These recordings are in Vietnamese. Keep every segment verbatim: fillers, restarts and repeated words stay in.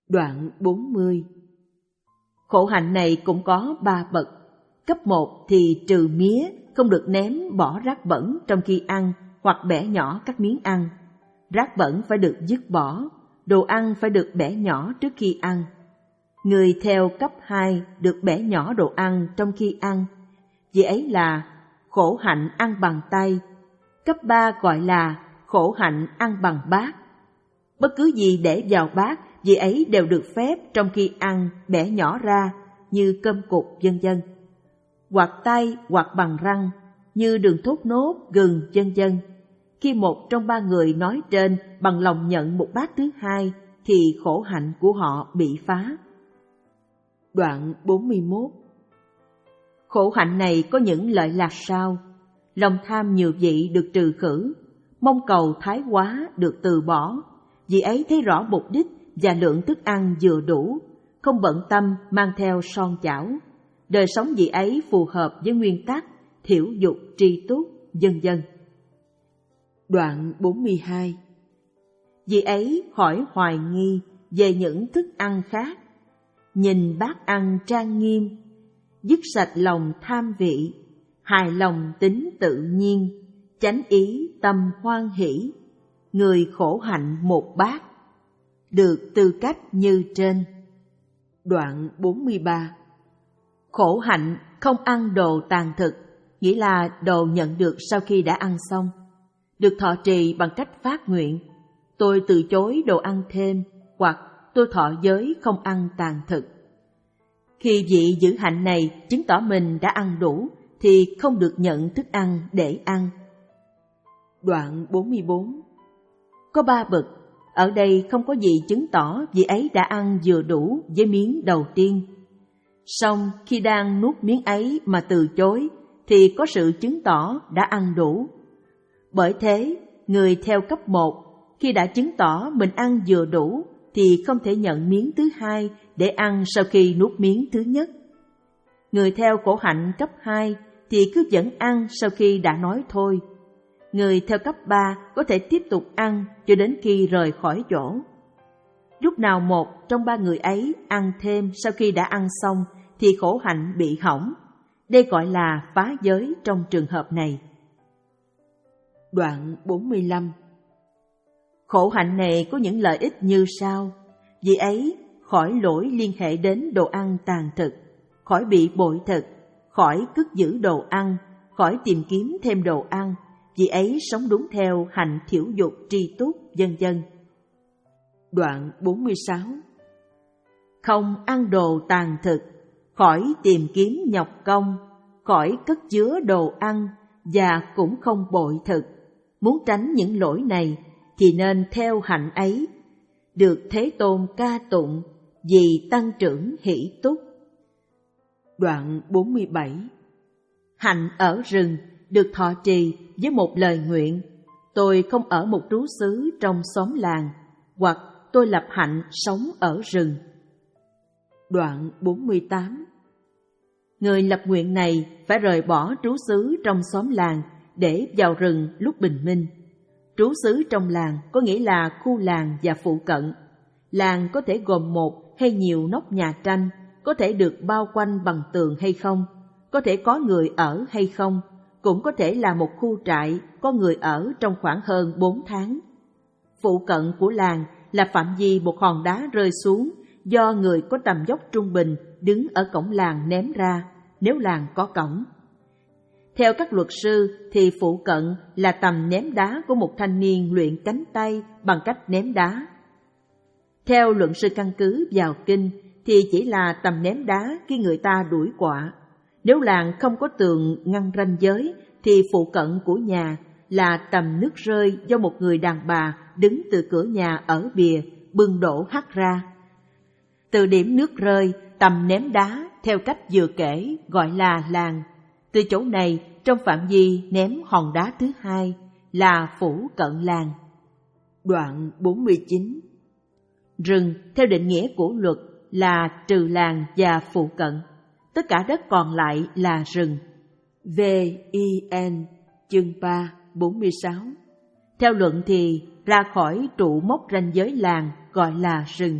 Đoạn bốn mươi. Khổ hạnh này cũng có ba bậc. Cấp một thì trừ mía, không được ném bỏ rác bẩn trong khi ăn hoặc bẻ nhỏ các miếng ăn. Rác bẩn phải được dứt bỏ, đồ ăn phải được bẻ nhỏ trước khi ăn. Người theo cấp hai được bẻ nhỏ đồ ăn trong khi ăn. Vì ấy là khổ hạnh ăn bằng tay. Cấp ba gọi là khổ hạnh ăn bằng bát. Bất cứ gì để vào bát, vì ấy đều được phép trong khi ăn bẻ nhỏ ra như cơm cục vân vân. Hoặc tay hoặc bằng răng như đường thốt nốt, gừng vân vân. Khi một trong ba người nói trên bằng lòng nhận một bát thứ hai thì khổ hạnh của họ bị phá. Đoạn bốn mươi mốt. Khổ hạnh này có những lợi lạc sau: lòng tham nhiều vị được trừ khử, mong cầu thái quá được từ bỏ, vì ấy thấy rõ mục đích và lượng thức ăn vừa đủ, không bận tâm mang theo son chảo. Đời sống vị ấy phù hợp với nguyên tắc thiểu dục tri túc, vân vân. Đoạn bốn mươi hai. Vị ấy hỏi hoài nghi về những thức ăn khác, nhìn bát ăn trang nghiêm, dứt sạch lòng tham vị, hài lòng tính tự nhiên, chánh ý tâm hoan hỷ, người khổ hạnh một bát, được tư cách như trên. Đoạn bốn mươi ba. Khổ hạnh không ăn đồ tàn thực, nghĩa là đồ nhận được sau khi đã ăn xong, được thọ trì bằng cách phát nguyện: tôi từ chối đồ ăn thêm, hoặc tôi thọ giới không ăn tàn thực. Khi vị giữ hạnh này chứng tỏ mình đã ăn đủ thì không được nhận thức ăn để ăn. Đoạn bốn mươi bốn. Có ba bậc, ở đây không có gì chứng tỏ vị ấy đã ăn vừa đủ với miếng đầu tiên. Song khi đang nuốt miếng ấy mà từ chối thì có sự chứng tỏ đã ăn đủ. Bởi thế, người theo cấp một khi đã chứng tỏ mình ăn vừa đủ thì không thể nhận miếng thứ hai để ăn sau khi nuốt miếng thứ nhất. Người theo khổ hạnh cấp hai thì cứ vẫn ăn sau khi đã nói thôi. Người theo cấp ba có thể tiếp tục ăn cho đến khi rời khỏi chỗ. Lúc nào một trong ba người ấy ăn thêm sau khi đã ăn xong thì khổ hạnh bị hỏng. Đây gọi là phá giới trong trường hợp này. Đoạn bốn mươi lăm. Khổ hạnh này có những lợi ích như sau: vì ấy khỏi lỗi liên hệ đến đồ ăn tàn thực, khỏi bị bội thực, khỏi cất giữ đồ ăn, khỏi tìm kiếm thêm đồ ăn, vì ấy sống đúng theo hạnh thiểu dục tri túc, vân vân. Đoạn bốn mươi sáu. Không ăn đồ tàn thực, khỏi tìm kiếm nhọc công, khỏi cất chứa đồ ăn và cũng không bội thực. Muốn tránh những lỗi này thì nên theo hạnh ấy, được Thế Tôn ca tụng vì tăng trưởng hỷ túc. Đoạn bốn mươi bảy. Hạnh ở rừng được thọ trì với một lời nguyện: tôi không ở một trú xứ trong xóm làng, hoặc tôi lập hạnh sống ở rừng. Đoạn bốn mươi tám. Người lập nguyện này phải rời bỏ trú xứ trong xóm làng để vào rừng lúc bình minh. Trú xứ trong làng có nghĩa là khu làng và phụ cận. Làng có thể gồm một hay nhiều nóc nhà tranh, có thể được bao quanh bằng tường hay không, có thể có người ở hay không, cũng có thể là một khu trại có người ở trong khoảng hơn bốn tháng. Phụ cận của làng là phạm vi một hòn đá rơi xuống do người có tầm dốc trung bình đứng ở cổng làng ném ra, nếu làng có cổng. Theo các luật sư thì phụ cận là tầm ném đá của một thanh niên luyện cánh tay bằng cách ném đá. Theo luận sư căn cứ vào kinh thì chỉ là tầm ném đá khi người ta đuổi quạ. Nếu làng không có tường ngăn ranh giới thì phụ cận của nhà là tầm nước rơi do một người đàn bà đứng từ cửa nhà ở bìa bưng đổ hắt ra. Từ điểm nước rơi, tầm ném đá theo cách vừa kể gọi là làng. Từ chỗ này trong phạm vi ném hòn đá thứ hai là phủ cận làng. Đoạn bốn mươi chín. Rừng theo định nghĩa của luật là trừ làng và phụ cận. Tất cả đất còn lại là rừng. V I N chương ba bốn mươi sáu. Theo luận thì ra khỏi trụ mốc ranh giới làng gọi là rừng.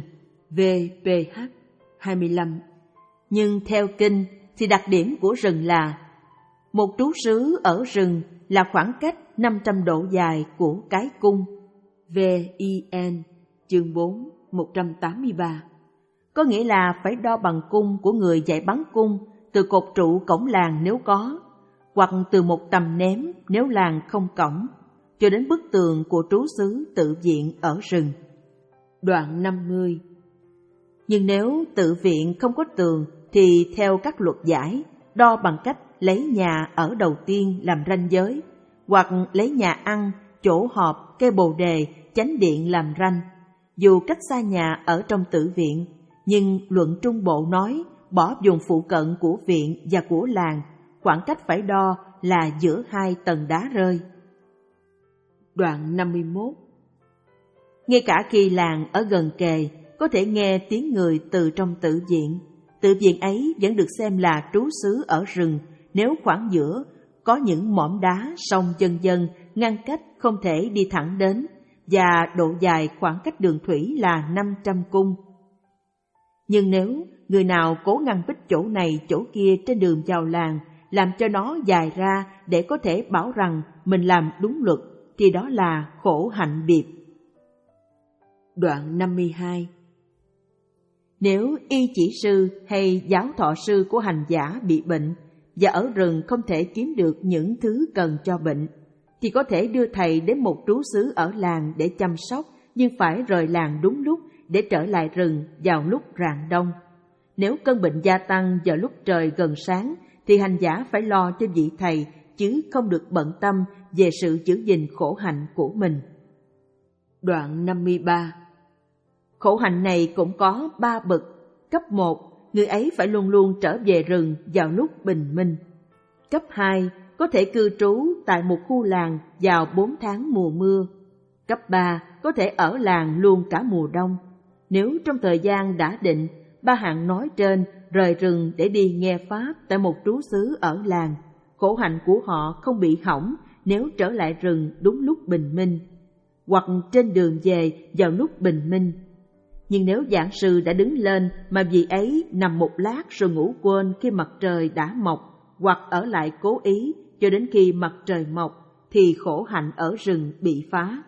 vê pê hát hai mươi lăm. Nhưng theo kinh thì đặc điểm của rừng là một trú xứ ở rừng là khoảng cách năm trăm độ dài của cái cung, vê i en chương bốn, một trăm tám mươi ba. Có nghĩa là phải đo bằng cung của người dạy bắn cung từ cột trụ cổng làng nếu có, hoặc từ một tầm ném nếu làng không cổng, cho đến bức tường của trú xứ tự viện ở rừng. Đoạn năm mươi. Nhưng nếu tự viện không có tường thì theo các luật giải, đo bằng cách lấy nhà ở đầu tiên làm ranh giới, hoặc lấy nhà ăn, chỗ họp, cây bồ đề, chánh điện làm ranh. Dù cách xa nhà ở trong tự viện, nhưng luận Trung Bộ nói bỏ vùng phụ cận của viện và của làng, khoảng cách phải đo là giữa hai tầng đá rơi. Đoạn năm mươi mốt. Ngay cả khi làng ở gần kề, có thể nghe tiếng người từ trong tự viện. Tự viện ấy vẫn được xem là trú xứ ở rừng nếu khoảng giữa có những mỏm đá, sông vân vân ngăn cách không thể đi thẳng đến, và độ dài khoảng cách đường thủy là năm trăm cung. Nhưng nếu người nào cố ngăn bích chỗ này chỗ kia trên đường vào làng, làm cho nó dài ra để có thể bảo rằng mình làm đúng luật, thì đó là khổ hạnh biệt. Đoạn năm mươi hai. Nếu y chỉ sư hay giáo thọ sư của hành giả bị bệnh và ở rừng không thể kiếm được những thứ cần cho bệnh, thì có thể đưa thầy đến một trú xứ ở làng để chăm sóc, nhưng phải rời làng đúng lúc để trở lại rừng vào lúc rạng đông. Nếu cơn bệnh gia tăng vào lúc trời gần sáng, thì hành giả phải lo cho vị thầy, chứ không được bận tâm về sự giữ gìn khổ hạnh của mình. Đoạn năm mươi ba. Khổ hạnh này cũng có ba bậc. Cấp một, người ấy phải luôn luôn trở về rừng vào lúc bình minh. Cấp hai, có thể cư trú tại một khu làng vào bốn tháng mùa mưa. Cấp ba, có thể ở làng luôn cả mùa đông. Nếu trong thời gian đã định, ba hạng nói trên rời rừng để đi nghe pháp tại một trú xứ ở làng, khổ hạnh của họ không bị hỏng nếu trở lại rừng đúng lúc bình minh, hoặc trên đường về vào lúc bình minh. Nhưng nếu giảng sư đã đứng lên mà vị ấy nằm một lát rồi ngủ quên khi mặt trời đã mọc, hoặc ở lại cố ý cho đến khi mặt trời mọc, thì khổ hạnh ở rừng bị phá.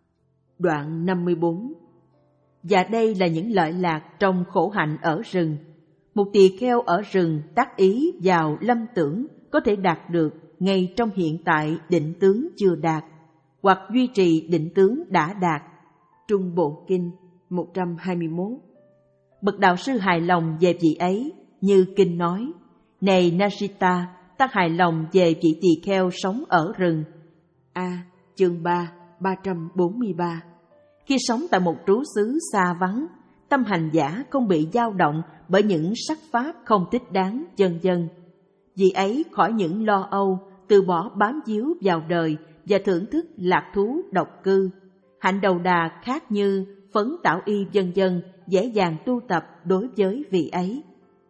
Đoạn năm mươi bốn. Và đây là những lợi lạc trong khổ hạnh ở rừng. Một tỳ kheo ở rừng tác ý vào lâm tưởng có thể đạt được ngay trong hiện tại định tướng chưa đạt, hoặc duy trì định tướng đã đạt. Trung Bộ Kinh một trăm hai mươi mốt. Bậc đạo sư hài lòng về vị ấy, như kinh nói: Này Nashita, ta hài lòng về vị tỳ kheo sống ở rừng. A. Chương ba, ba trăm bốn mươi ba. Khi sống tại một trú xứ xa vắng, tâm hành giả không bị dao động bởi những sắc pháp không thích đáng, vân vân. Vì ấy khỏi những lo âu, từ bỏ bám víu vào đời và thưởng thức lạc thú độc cư. Hạnh đầu đà khác như phấn tảo y vân vân dễ dàng tu tập đối với vị ấy.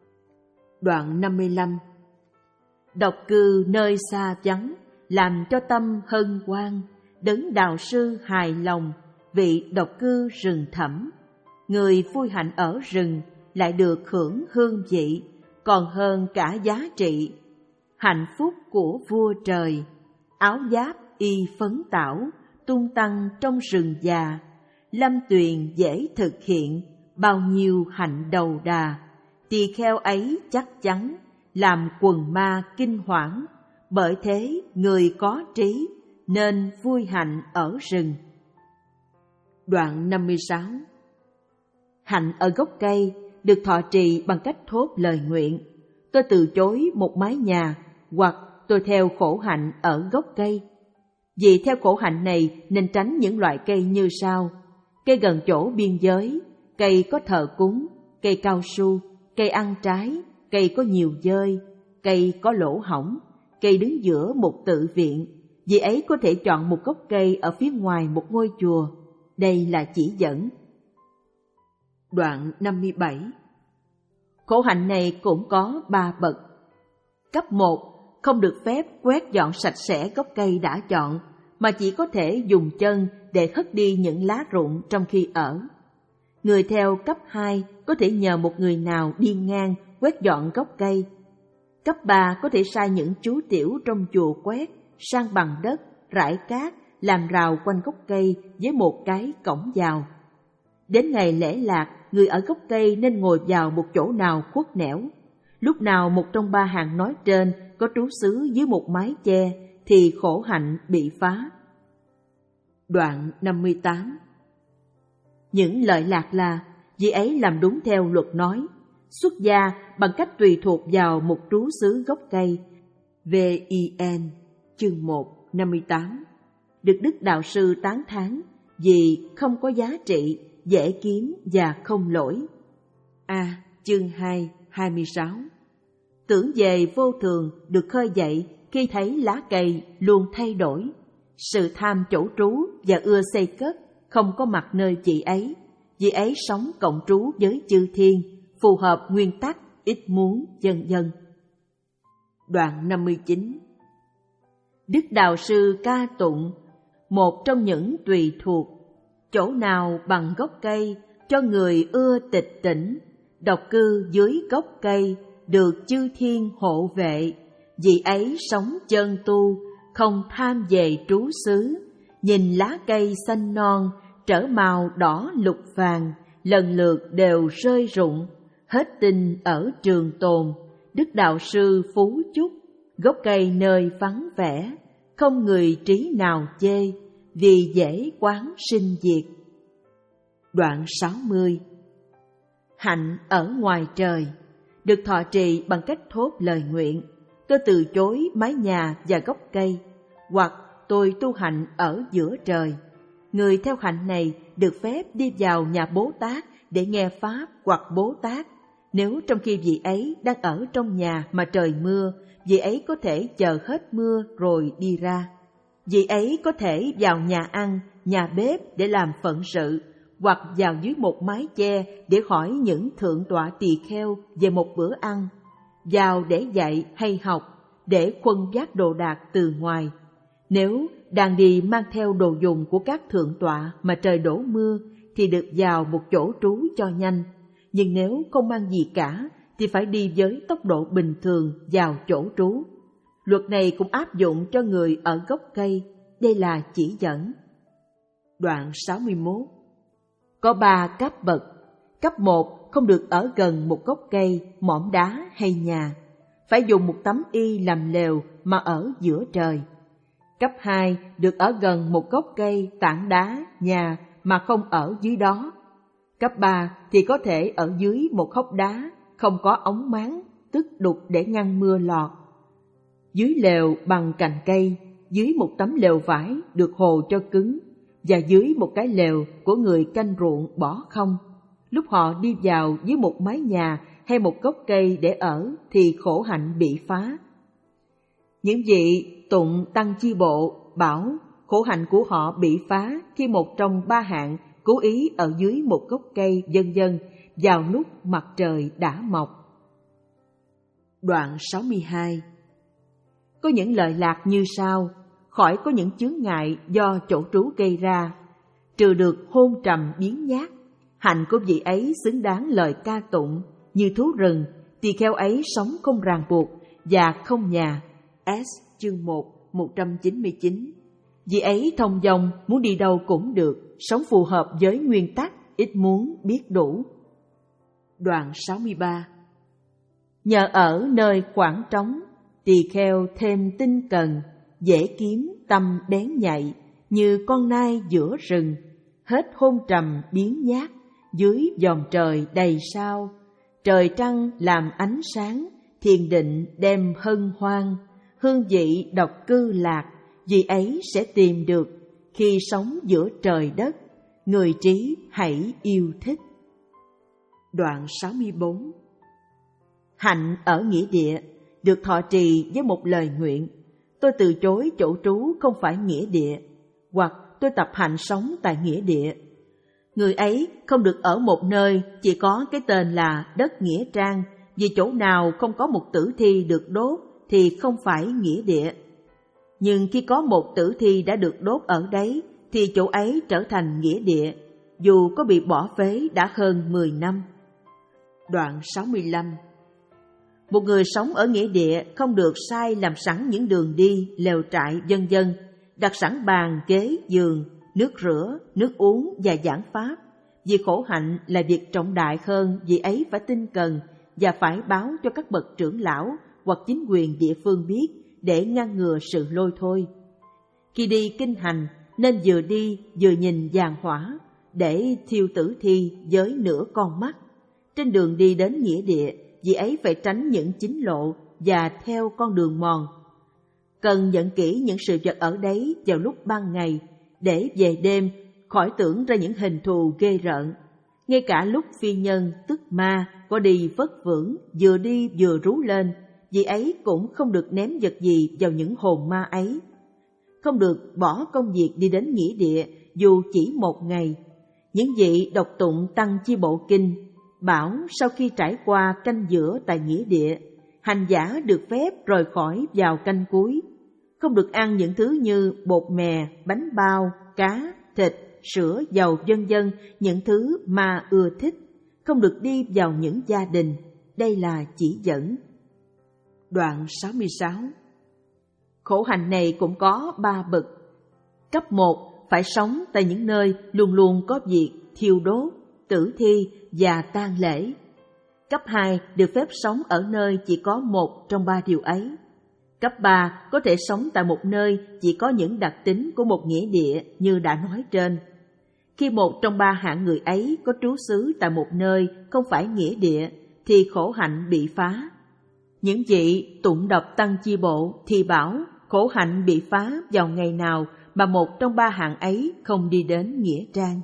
Đoạn năm mươi lăm. Độc cư nơi xa vắng, làm cho tâm hân hoan, đấng đạo sư hài lòng, vị độc cư rừng thẳm. Người vui hạnh ở rừng lại được hưởng hương vị, còn hơn cả giá trị. Hạnh phúc của vua trời, áo giáp y phấn tảo, tung tăng trong rừng già. Lâm tuyền dễ thực hiện, bao nhiêu hạnh đầu đà. Tỳ kheo ấy chắc chắn, làm quần ma kinh hoảng. Bởi thế người có trí, nên vui hạnh ở rừng. Đoạn năm mươi sáu. Hạnh ở gốc cây được thọ trì bằng cách thốt lời nguyện: Tôi từ chối một mái nhà, hoặc tôi theo khổ hạnh ở gốc cây. Vì theo khổ hạnh này nên tránh những loại cây như sau: cây gần chỗ biên giới, cây có thờ cúng, cây cao su, cây ăn trái, cây có nhiều dơi, cây có lỗ hổng, cây đứng giữa một tự viện. Vì ấy có thể chọn một gốc cây ở phía ngoài một ngôi chùa. Đây là chỉ dẫn. Đoạn năm mươi bảy. Khổ hạnh này cũng có ba bậc. Cấp một, không được phép quét dọn sạch sẽ gốc cây đã chọn, mà chỉ có thể dùng chân để hất đi những lá rụng trong khi ở. Người theo cấp hai có thể nhờ một người nào đi ngang quét dọn gốc cây. Cấp ba có thể sai những chú tiểu trong chùa quét, san bằng đất, rải cát, làm rào quanh gốc cây với một cái cổng vào. Đến ngày lễ lạc, người ở gốc cây nên ngồi vào một chỗ nào khuất nẻo. Lúc nào một trong ba hàng nói trên có trú xứ dưới một mái che thì khổ hạnh bị phá. Đoạn năm mươi tám. Những lợi lạc là vị ấy làm đúng theo luật nói, xuất gia bằng cách tùy thuộc vào một trú xứ gốc cây. vê i en chương một năm mươi tám. Được Đức Đạo Sư tán thán vì không có giá trị, dễ kiếm và không lỗi. A. Chương hai hai mươi sáu. Tưởng về vô thường được khơi dậy khi thấy lá cây luôn thay đổi. Sự tham chỗ trú và ưa xây cất không có mặt nơi chị ấy. Vì ấy sống cộng trú với chư thiên, phù hợp nguyên tắc, ít muốn, vân vân. Đoạn năm mươi chín. Đức Đạo Sư ca tụng một trong những tùy thuộc, chỗ nào bằng gốc cây cho người ưa tịch tỉnh, độc cư dưới gốc cây được chư thiên hộ vệ, vì ấy sống chân tu, không tham về trú xứ, nhìn lá cây xanh non trở màu đỏ lục vàng, lần lượt đều rơi rụng, hết tinh ở trường tồn. Đức Đạo Sư phú chúc, gốc cây nơi vắng vẻ, không người trí nào chê, vì dễ quán sinh diệt. Đoạn sáu mươi. Hạnh ở ngoài trời, được thọ trì bằng cách thốt lời nguyện, tôi từ chối mái nhà và gốc cây, hoặc tôi tu hạnh ở giữa trời. Người theo hạnh này được phép đi vào nhà Bố Tát để nghe Pháp hoặc Bố Tát. Nếu trong khi vị ấy đang ở trong nhà mà trời mưa, vị ấy có thể chờ hết mưa rồi đi ra. Vị ấy có thể vào nhà ăn, nhà bếp để làm phận sự, hoặc vào dưới một mái che để hỏi những thượng tọa tỳ kheo về một bữa ăn, vào để dạy hay học, để khuân vác đồ đạc từ ngoài. Nếu đang đi mang theo đồ dùng của các thượng tọa mà trời đổ mưa thì được vào một chỗ trú cho nhanh, nhưng nếu không mang gì cả thì phải đi với tốc độ bình thường vào chỗ trú. Luật này cũng áp dụng cho người ở gốc cây, đây là chỉ dẫn. Đoạn sáu mươi mốt. Có ba cấp bậc. Cấp một không được ở gần một gốc cây, mỏm đá hay nhà, phải dùng một tấm y làm lều mà ở giữa trời. Cấp hai được ở gần một gốc cây, tảng đá, nhà mà không ở dưới đó. Cấp ba thì có thể ở dưới một hốc đá, không có ống máng, tức đục để ngăn mưa lọt. Dưới lều bằng cành cây, dưới một tấm lều vải được hồ cho cứng, và dưới một cái lều của người canh ruộng bỏ không. Lúc họ đi vào dưới một mái nhà hay một gốc cây để ở thì khổ hạnh bị phá. Những vị tụng tăng chi bộ bảo khổ hạnh của họ bị phá khi một trong ba hạng cố ý ở dưới một gốc cây vân vân vào lúc mặt trời đã mọc. Đoạn sáu mươi hai. Có những lợi lạc như sau: khỏi có những chướng ngại do chỗ trú gây ra, trừ được hôn trầm biến nhát, hạnh của vị ấy xứng đáng lời ca tụng, như thú rừng, tỳ kheo ấy sống không ràng buộc và không nhà. S. Chương một, một trăm chín mươi chín. Vị ấy thông dong, muốn đi đâu cũng được, sống phù hợp với nguyên tắc, ít muốn biết đủ. Đoạn sáu mươi ba. Nhờ ở nơi khoảng trống, tỳ kheo thêm tinh cần, dễ kiếm tâm bén nhạy, như con nai giữa rừng, hết hôn trầm biến nhát, dưới vòm trời đầy sao, trời trăng làm ánh sáng, thiền định đem hân hoan, hương vị độc cư lạc, vì ấy sẽ tìm được khi sống giữa trời đất, người trí hãy yêu thích. Đoạn sáu mươi bốn. Hạnh ở nghĩa địa, được thọ trì với một lời nguyện, tôi từ chối chỗ trú không phải nghĩa địa, hoặc tôi tập hạnh sống tại nghĩa địa. Người ấy không được ở một nơi chỉ có cái tên là đất nghĩa trang, vì chỗ nào không có một tử thi được đốt thì không phải nghĩa địa. Nhưng khi có một tử thi đã được đốt ở đấy thì chỗ ấy trở thành nghĩa địa. dù có bị bỏ phế đã hơn mười năm. Đoạn sáu mươi lăm. Một người sống ở nghĩa địa không được sai làm sẵn những đường đi, lều trại vân vân, đặt sẵn bàn, ghế, giường, nước rửa, nước uống và giảng pháp. Vì khổ hạnh là việc trọng đại hơn, vì ấy phải tinh cần và phải báo cho các bậc trưởng lão hoặc chính quyền địa phương biết để ngăn ngừa sự lôi thôi. Khi đi kinh hành nên vừa đi vừa nhìn giàn hỏa để thiêu tử thi với nửa con mắt. Trên đường đi đến nghĩa địa, vì ấy phải tránh những chính lộ và theo con đường mòn. Cần nhận kỹ những sự vật ở đấy vào lúc ban ngày, để về đêm khỏi tưởng ra những hình thù ghê rợn. Ngay cả lúc phi nhân tức ma có đi vất vưởng, vừa đi vừa rú lên, vì ấy cũng không được ném vật gì vào những hồn ma ấy. Không được bỏ công việc đi đến nghĩa địa dù chỉ một ngày. Những vị đọc tụng Tăng Chi Bộ Kinh bảo sau khi trải qua canh giữa tại nghĩa địa, hành giả được phép rời khỏi vào canh cuối. Không được ăn những thứ như bột mè, bánh bao, cá, thịt, sữa, dầu vân vân, những thứ mà ưa thích. Không được đi vào những gia đình. Đây là chỉ dẫn. Đoạn sáu mươi sáu. Khổ hạnh này cũng có ba bậc. Cấp một phải sống tại những nơi luôn luôn có việc thiêu đốt, tử thi và tang lễ. Cấp hai được phép sống ở nơi chỉ có một trong ba điều ấy. Cấp ba có thể sống tại một nơi chỉ có những đặc tính của một nghĩa địa như đã nói trên. Khi một trong ba hạng người ấy có trú xứ tại một nơi không phải nghĩa địa thì khổ hạnh bị phá. Những vị tụng đọc Tăng Chi Bộ thì bảo khổ hạnh bị phá vào ngày nào mà một trong ba hạng ấy không đi đến nghĩa trang.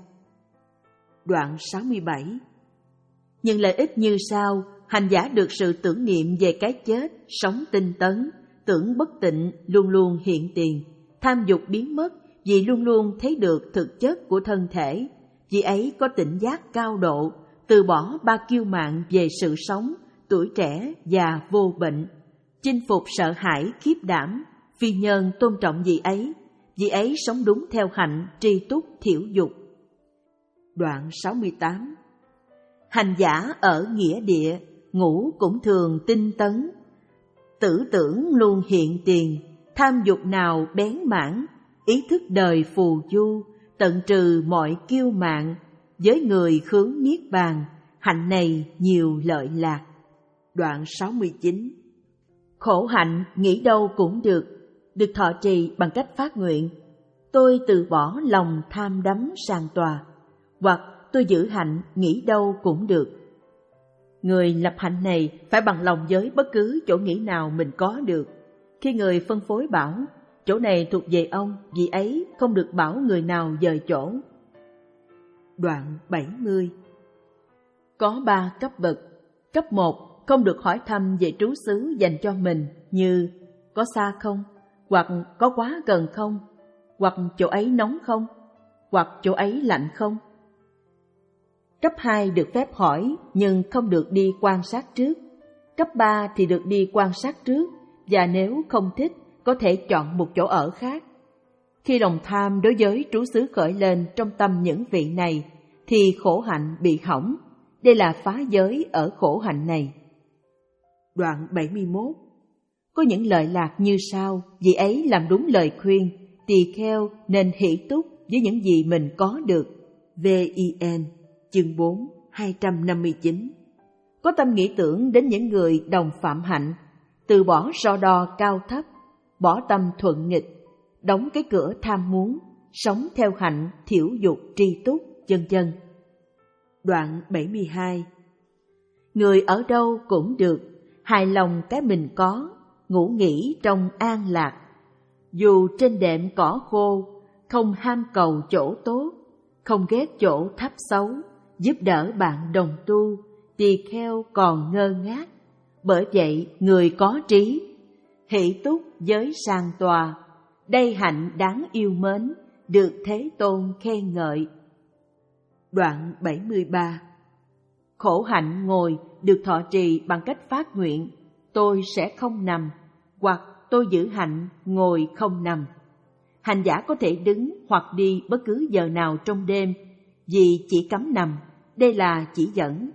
Đoạn sáu mươi bảy. Nhưng lợi ích như sau: hành giả được sự tưởng niệm về cái chết, sống tinh tấn, tưởng bất tịnh luôn luôn hiện tiền, tham dục biến mất vì luôn luôn thấy được thực chất của thân thể. Vì ấy có tỉnh giác cao độ, từ bỏ ba kiêu mạn về sự sống, tuổi trẻ và vô bệnh, chinh phục sợ hãi khiếp đảm. Phi nhân tôn trọng vị ấy, vị ấy sống đúng theo hạnh tri túc thiểu dục. Đoạn sáu mươi tám. Hành giả ở nghĩa địa, ngủ cũng thường tinh tấn, tử tưởng luôn hiện tiền, tham dục nào bén mãn, ý thức đời phù du, tận trừ mọi kiêu mạn, với người khướng niết bàn, hạnh này nhiều lợi lạc. Đoạn sáu mươi chín. Khổ hạnh nghĩ đâu cũng được, được thọ trì bằng cách phát nguyện: tôi từ bỏ lòng tham đắm sàng tòa, hoặc tôi giữ hạnh nghĩ đâu cũng được. Người lập hạnh này phải bằng lòng với bất cứ chỗ nghĩ nào mình có được. Khi người phân phối bảo chỗ này thuộc về ông, vì ấy không được bảo người nào dời chỗ. Đoạn bảy mươi. Có ba cấp bậc. Cấp một không được hỏi thăm về trú xứ dành cho mình, như có xa không, hoặc có quá gần không, hoặc chỗ ấy nóng không, hoặc chỗ ấy lạnh không. Cấp hai được phép hỏi nhưng không được đi quan sát trước. Cấp ba thì được đi quan sát trước, và nếu không thích có thể chọn một chỗ ở khác. Khi lòng tham đối với trú xứ khởi lên trong tâm những vị này thì khổ hạnh bị hỏng. Đây là phá giới ở khổ hạnh này. Đoạn bảy mươi mốt. Có những lợi lạc như sau: vì ấy làm đúng lời khuyên, tỳ kheo nên hỷ túc với những gì mình có được. vê i en chương bốn, hai trăm năm mươi chín. Có tâm nghĩ tưởng đến những người đồng phạm hạnh, từ bỏ so đo cao thấp, bỏ tâm thuận nghịch, đóng cái cửa tham muốn, sống theo hạnh thiểu dục tri túc, vân vân. Đoạn bảy mươi hai. Người ở đâu cũng được, hài lòng cái mình có, ngủ nghỉ trong an lạc. Dù trên đệm cỏ khô, không ham cầu chỗ tốt, không ghét chỗ thấp xấu, giúp đỡ bạn đồng tu, tỳ kheo còn ngơ ngác. Bởi vậy người có trí, hỷ túc với sàng tòa, đây hạnh đáng yêu mến, được Thế Tôn khen ngợi. Đoạn bảy mươi ba. Khổ hạnh ngồi được thọ trì bằng cách phát nguyện: tôi sẽ không nằm, hoặc tôi giữ hạnh ngồi không nằm. Hành giả có thể đứng hoặc đi bất cứ giờ nào trong đêm, vì chỉ cấm nằm, đây là chỉ dẫn.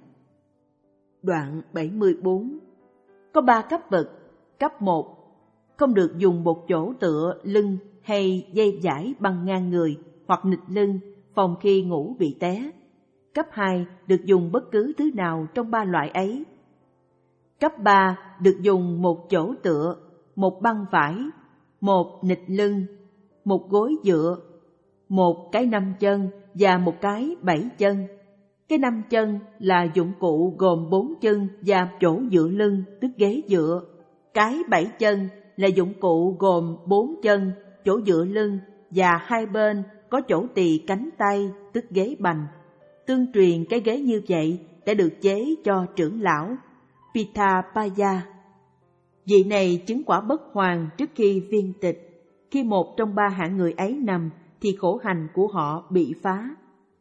Đoạn bảy mươi bốn. Có ba cấp bậc. Cấp một, không được dùng một chỗ tựa lưng hay dây dải băng ngang người hoặc nghịch lưng phòng khi ngủ bị té. Cấp hai, được dùng bất cứ thứ nào trong ba loại ấy. Cấp ba, được dùng một chỗ tựa, một băng vải, một nghịch lưng, một gối dựa, một cái năm chân và một cái bảy chân. Cái năm chân là dụng cụ gồm bốn chân và chỗ dựa lưng, tức ghế dựa. Cái bảy chân là dụng cụ gồm bốn chân, chỗ dựa lưng và hai bên có chỗ tì cánh tay, tức ghế bành. Tương truyền cái ghế như vậy đã được chế cho trưởng lão Pitapaya. Vị này chứng quả bất hoàn trước khi viên tịch. Khi một trong ba hạng người ấy nằm thì khổ hạnh của họ bị phá.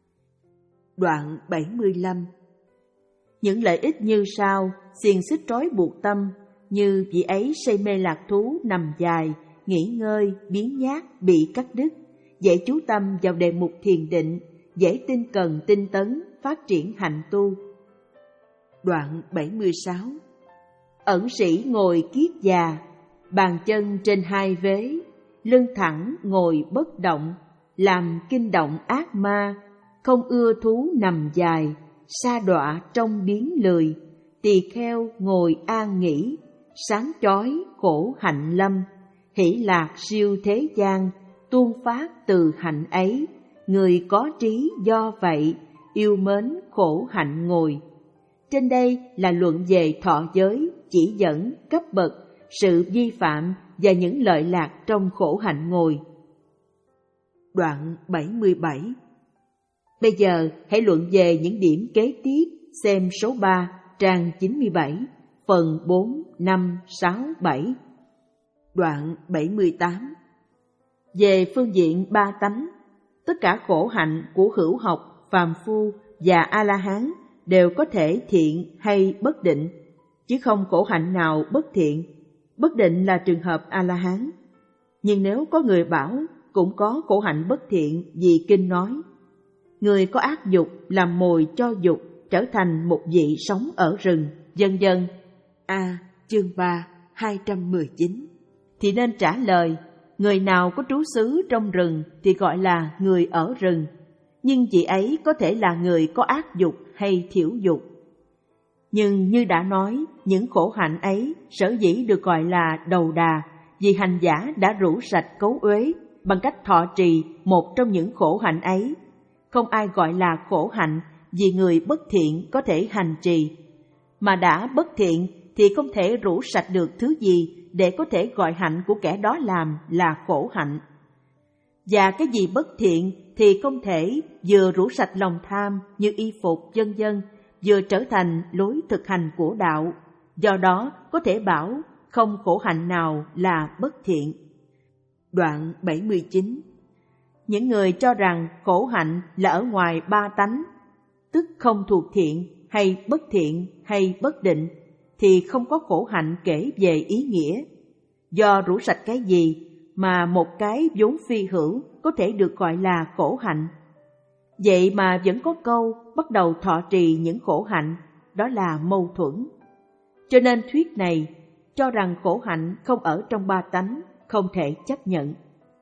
Đoạn bảy mươi lăm. Những lợi ích như sau, xiềng xích trói buộc tâm, như vị ấy say mê lạc thú nằm dài, nghỉ ngơi, biến nhát, bị cắt đứt, dễ chú tâm vào đề mục thiền định, dễ tinh cần tinh tấn, phát triển hạnh tu. Đoạn bảy mươi sáu. Ẩn sĩ ngồi kiết già, bàn chân trên hai vế, lưng thẳng ngồi bất động, làm kinh động ác ma, không ưa thú nằm dài, sa đọa trong biến lười, tỳ kheo ngồi an nghỉ, sáng chói khổ hạnh lâm, hỷ lạc siêu thế gian, tuôn phát từ hạnh ấy, người có trí do vậy, yêu mến khổ hạnh ngồi. Trên đây là luận về thọ giới, chỉ dẫn, cấp bậc, sự vi phạm và những lợi lạc trong khổ hạnh ngồi. Đoạn bảy mươi bảy. Bây giờ hãy luận về những điểm kế tiếp, xem số ba, trang chín mươi bảy, phần bốn, năm, sáu, bảy. Đoạn bảy mươi tám. Về phương diện ba tánh, tất cả khổ hạnh của hữu học, phàm phu và A-la-hán đều có thể thiện hay bất định, chứ không khổ hạnh nào bất thiện. Bất định là trường hợp A-la-hán. Nhưng nếu có người bảo cũng có khổ hạnh bất thiện vì kinh nói, người có ác dục làm mồi cho dục trở thành một vị sống ở rừng, vân vân. A. Chương ba, hai trăm mười chín. Thì nên trả lời, người nào có trú xứ trong rừng thì gọi là người ở rừng, nhưng vị ấy có thể là người có ác dục hay thiểu dục. Nhưng như đã nói, những khổ hạnh ấy sở dĩ được gọi là đầu đà, vì hành giả đã rũ sạch cấu uế bằng cách thọ trì một trong những khổ hạnh ấy. Không ai gọi là khổ hạnh vì người bất thiện có thể hành trì, mà đã bất thiện thì không thể rũ sạch được thứ gì để có thể gọi hạnh của kẻ đó làm là khổ hạnh. Và cái gì bất thiện thì không thể vừa rũ sạch lòng tham như y phục vân vân, vừa trở thành lối thực hành của đạo. Do đó có thể bảo không khổ hạnh nào là bất thiện. Đoạn bảy mươi chín. Những người cho rằng khổ hạnh là ở ngoài ba tánh, tức không thuộc thiện hay bất thiện hay bất định, thì không có khổ hạnh kể về ý nghĩa. Do rũ sạch cái gì mà một cái vốn phi hữu có thể được gọi là khổ hạnh. Vậy mà vẫn có câu bắt đầu thọ trì những khổ hạnh, đó là mâu thuẫn. Cho nên thuyết này cho rằng khổ hạnh không ở trong ba tánh, không thể chấp nhận.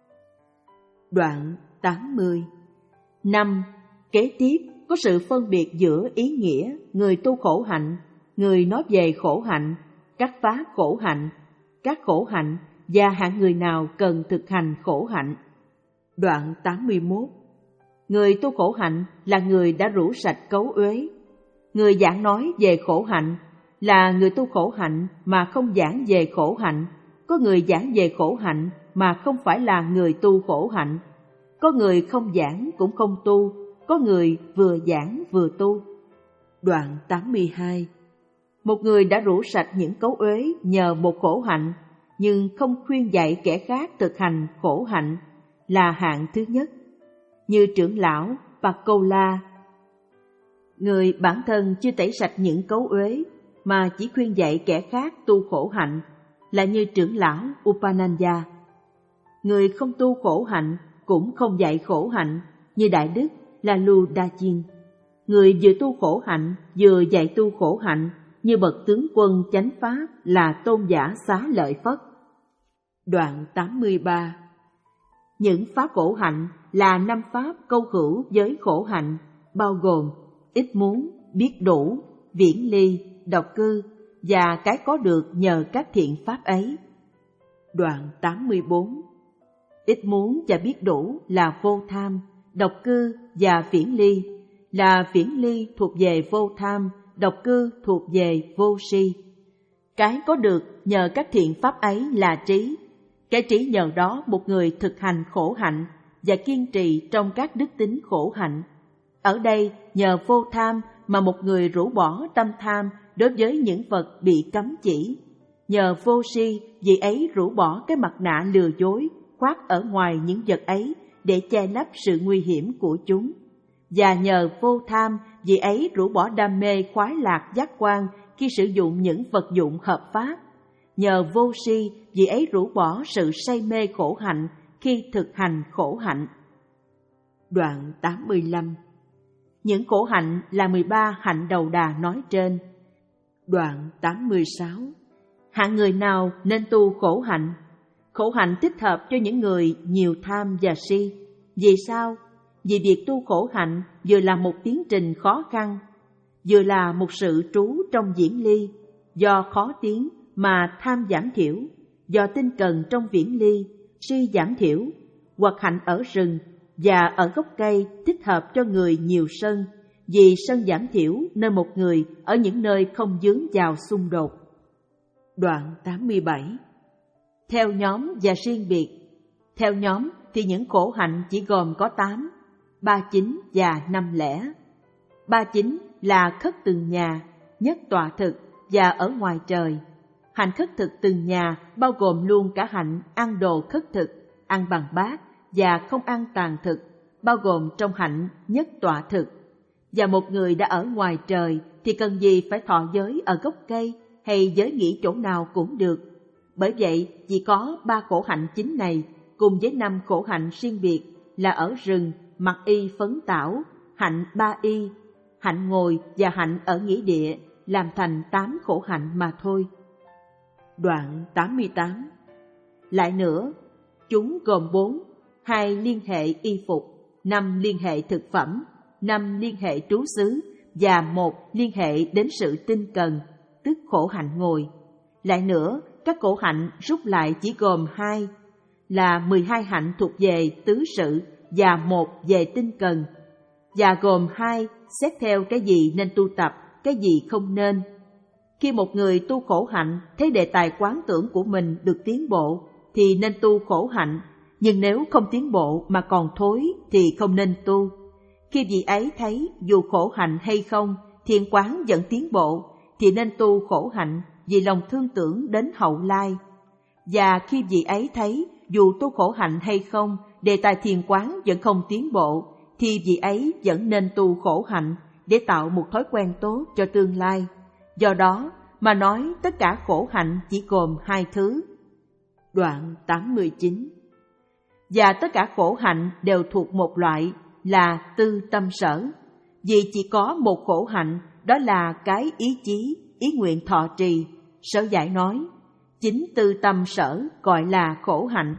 Đoạn tám mươi. Năm. Kế tiếp có sự phân biệt giữa ý nghĩa người tu khổ hạnh, người nói về khổ hạnh, cắt phá khổ hạnh, các khổ hạnh và hạng người nào cần thực hành khổ hạnh. Đoạn tám mươi mốt. Người tu khổ hạnh là người đã rũ sạch cấu uế. Người giảng nói về khổ hạnh là người tu khổ hạnh mà không giảng về khổ hạnh. Có người giảng về khổ hạnh mà không phải là người tu khổ hạnh. Có người không giảng cũng không tu, có người vừa giảng vừa tu. Đoạn tám mươi hai. Một người đã rũ sạch những cấu uế nhờ một khổ hạnh, nhưng không khuyên dạy kẻ khác thực hành khổ hạnh, là hạng thứ nhất. Như trưởng lão Pakola, người bản thân chưa tẩy sạch những cấu uế mà chỉ khuyên dạy kẻ khác tu khổ hạnh, là như trưởng lão Upananda. Người không tu khổ hạnh cũng không dạy khổ hạnh, như Đại Đức là Lu Đa Chiên. Người vừa tu khổ hạnh vừa dạy tu khổ hạnh như bậc tướng quân chánh pháp là Tôn giả Xá Lợi Phất. Đoạn tám mươi ba. Những pháp khổ hạnh là năm pháp câu hữu với khổ hạnh, bao gồm ít muốn, biết đủ, viễn ly, độc cư và cái có được nhờ các thiện pháp ấy. Đoạn tám mươi bốn. Ít muốn và biết đủ là vô tham, độc cư và viễn ly là viễn ly thuộc về vô tham, độc cư thuộc về vô si. Cái có được nhờ các thiện pháp ấy là trí. Cái trí nhờ đó một người thực hành khổ hạnh và kiên trì trong các đức tính khổ hạnh. Ở đây nhờ vô tham mà một người rũ bỏ tâm tham đối với những vật bị cấm chỉ. Nhờ vô si vì ấy rũ bỏ cái mặt nạ lừa dối khoác ở ngoài những vật ấy để che lấp sự nguy hiểm của chúng. Và nhờ vô tham vì ấy rũ bỏ đam mê khoái lạc giác quan khi sử dụng những vật dụng hợp pháp. Nhờ vô si vì ấy rũ bỏ sự say mê khổ hạnh khi thực hành khổ hạnh. Đoạn tám mươi lăm. Những khổ hạnh là mười ba hạnh đầu đà nói trên. Đoạn tám mươi sáu. Hạng người nào nên tu khổ hạnh? Khổ hạnh thích hợp cho những người nhiều tham và si. Vì sao? Vì việc tu khổ hạnh vừa là một tiến trình khó khăn, vừa là một sự trú trong viễn ly, do khó tiến mà tham giảm thiểu, do tinh cần trong viễn ly, si giảm thiểu, hoặc hạnh ở rừng và ở gốc cây thích hợp cho người nhiều sân, vì sân giảm thiểu nên một người ở những nơi không vướng vào xung đột. Đoạn tám mươi bảy. Theo nhóm và riêng biệt. Theo nhóm thì những khổ hạnh chỉ gồm có tám, ba chính và năm lẻ. Ba chính là khất từng nhà, nhất tọa thực và ở ngoài trời. Hạnh khất thực từng nhà bao gồm luôn cả hạnh ăn đồ khất thực, ăn bằng bát và không ăn tàn thực, bao gồm trong hạnh nhất tọa thực. Và một người đã ở ngoài trời thì cần gì phải thọ giới ở gốc cây hay giới nghỉ chỗ nào cũng được. Bởi vậy chỉ có ba khổ hạnh chính này cùng với năm khổ hạnh riêng biệt là ở rừng, mặc y phấn tảo, hạnh ba y, hạnh ngồi và hạnh ở nghĩa địa làm thành tám khổ hạnh mà thôi. Đoạn tám mươi tám. Lại nữa, chúng gồm bốn, hai liên hệ y phục, năm liên hệ thực phẩm, năm liên hệ trú xứ và một liên hệ đến sự tinh cần, tức khổ hạnh ngồi. Lại nữa, các khổ hạnh rút lại chỉ gồm hai, là mười hai hạnh thuộc về tứ sự và một về tinh cần, và gồm hai xét theo cái gì nên tu tập, cái gì không nên. Khi một người tu khổ hạnh thấy đề tài quán tưởng của mình được tiến bộ thì nên tu khổ hạnh, nhưng nếu không tiến bộ mà còn thối thì không nên tu. Khi vị ấy thấy dù khổ hạnh hay không, thiền quán vẫn tiến bộ thì nên tu khổ hạnh vì lòng thương tưởng đến hậu lai. Và khi vị ấy thấy dù tu khổ hạnh hay không, đề tài thiền quán vẫn không tiến bộ thì vị ấy vẫn nên tu khổ hạnh để tạo một thói quen tốt cho tương lai. Do đó mà nói tất cả khổ hạnh chỉ gồm hai thứ. Đoạn tám mươi chín. Và tất cả khổ hạnh đều thuộc một loại là tư tâm sở. Vì chỉ có một khổ hạnh, đó là cái ý chí, ý nguyện thọ trì. Sở giải nói, chính tư tâm sở gọi là khổ hạnh.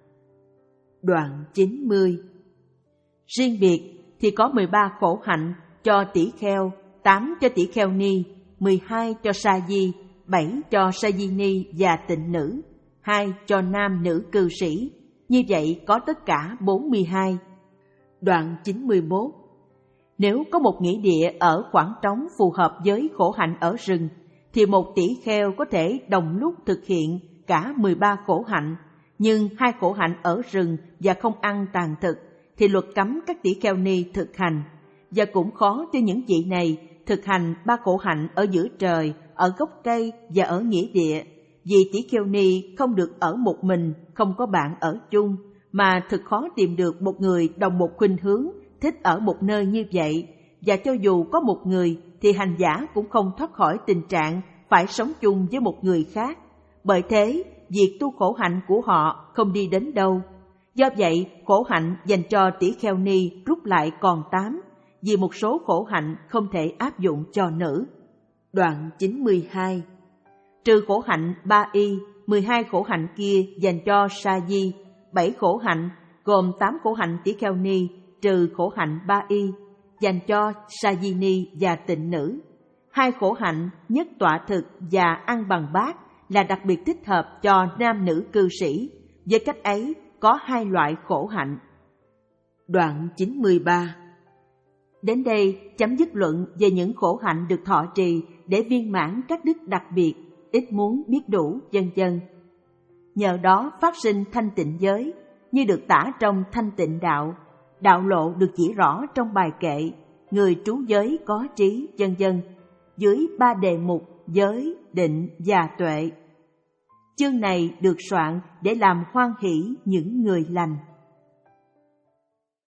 Đoạn chín mươi. Riêng biệt thì có mười ba khổ hạnh cho tỷ kheo, tám cho tỷ kheo ni, mười hai cho sa di, bảy cho sa di ni và tịnh nữ, hai cho nam nữ cư sĩ. Như vậy có tất cả bốn mươi hai. Đoạn chín mươi mốt. Nếu có một nghĩa địa ở khoảng trống phù hợp với khổ hạnh ở rừng, thì một tỷ kheo có thể đồng lúc thực hiện cả mười ba khổ hạnh, nhưng hai khổ hạnh ở rừng và không ăn tàn thực thì luật cấm các tỷ kheo ni thực hành, và cũng khó cho những vị này thực hành ba khổ hạnh ở giữa trời, ở gốc cây và ở nghĩa địa, vì tỷ kheo ni không được ở một mình, không có bạn ở chung, mà thực khó tìm được một người đồng một khuynh hướng thích ở một nơi như vậy, và cho dù có một người thì hành giả cũng không thoát khỏi tình trạng phải sống chung với một người khác. Bởi thế, việc tu khổ hạnh của họ không đi đến đâu. Do vậy, khổ hạnh dành cho tỷ kheo ni rút lại còn tám, vì một số khổ hạnh không thể áp dụng cho nữ. Đoạn chín mươi hai. Trừ khổ hạnh ba y, mười hai khổ hạnh kia dành cho sa di, bảy khổ hạnh gồm tám khổ hạnh tỷ kheo ni trừ khổ hạnh ba y dành cho sa di ni và tịnh nữ. Hai khổ hạnh nhất tọa thực và ăn bằng bát là đặc biệt thích hợp cho nam nữ cư sĩ. Với cách ấy có hai loại khổ hạnh. Đoạn chín mươi ba. Đến đây chấm dứt luận về những khổ hạnh được thọ trì để viên mãn các đức đặc biệt, ít muốn biết đủ, vân vân. Nhờ đó phát sinh thanh tịnh giới, như được tả trong Thanh Tịnh Đạo. Đạo lộ được chỉ rõ trong bài kệ người trú giới có trí, vân vân, dưới ba đề mục giới, định và tuệ. Chương này được soạn để làm hoan hỷ những người lành.